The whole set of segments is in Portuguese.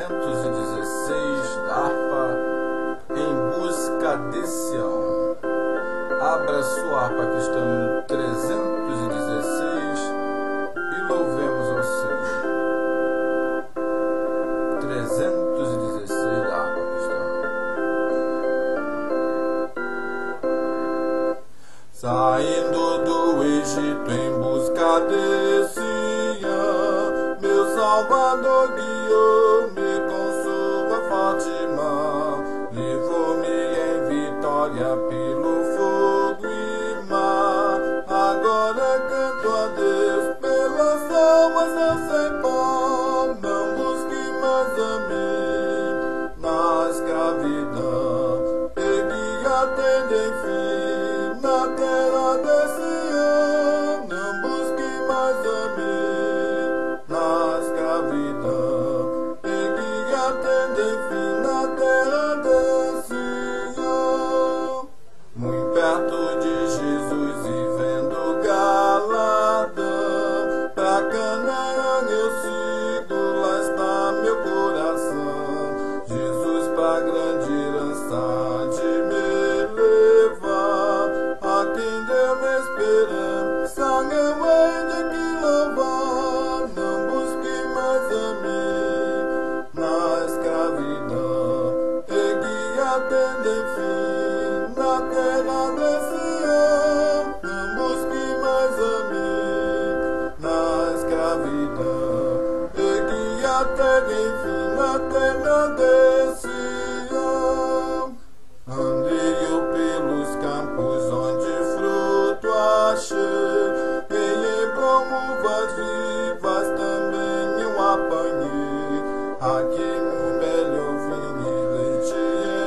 316 da harpa Em Busca de Sião. Abra sua harpa que está no 316 e louvemos ao Senhor. 316 da harpa cristã. Saindo do Egito em busca de Sião, meu Salvador guiou-me com sua forte mão, levou-me em vitória pelo fogo e mar. Agora canto a Deus pelas almas eu sei pão. Não busque mais a mim na escravidão, pegue atende enfim na terra de Sião. Não busque mais a mim na escravidão, pegue atende enfim na terra de Sião. Muito perto de Jesus e vendo galardão, pra Canaã eu sigo, lá está meu coração. Jesus pra grande herança de me levar, a quem deu minha esperança, eu hei de que louvar. Não busque mais a mim na escravidão, pegue atende enfim na terra de Sião. Não busque mais a mim na escravidão, pegue atende enfim na terra de Sião. Andei eu pelos campos onde fruto achei, e em uvas vivas também eu apanhei. Aqui no melhor vinho e leite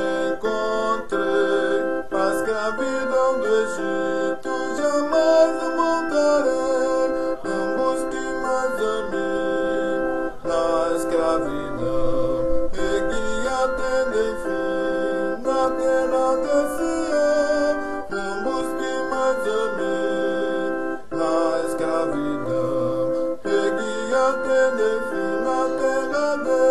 encontrei, a escravidão do Egito jamais eu voltarei. Não busque mais a mim na escravidão, pegue atende enfim na terra de Sião. Não busque mais a mim na escravidão, pegue atende enfim na terra de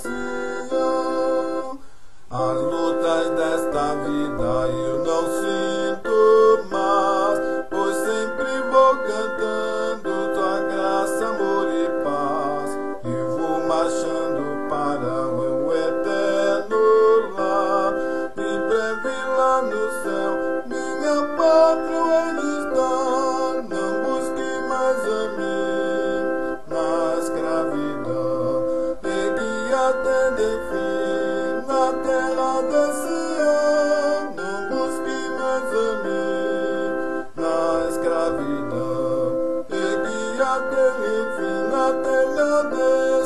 Sião. As lutas desta vida eu não sinto mais, pois sempre vou cantando tua graça, amor e paz. E vou marchando para o eterno lar, em breve lá no céu minha pátria hei de estar. Não busque mais a mim na escravidão, pegue atende enfim na terra de Sião. Não busque mais a mim na escravidão, pegue atende enfim na terra de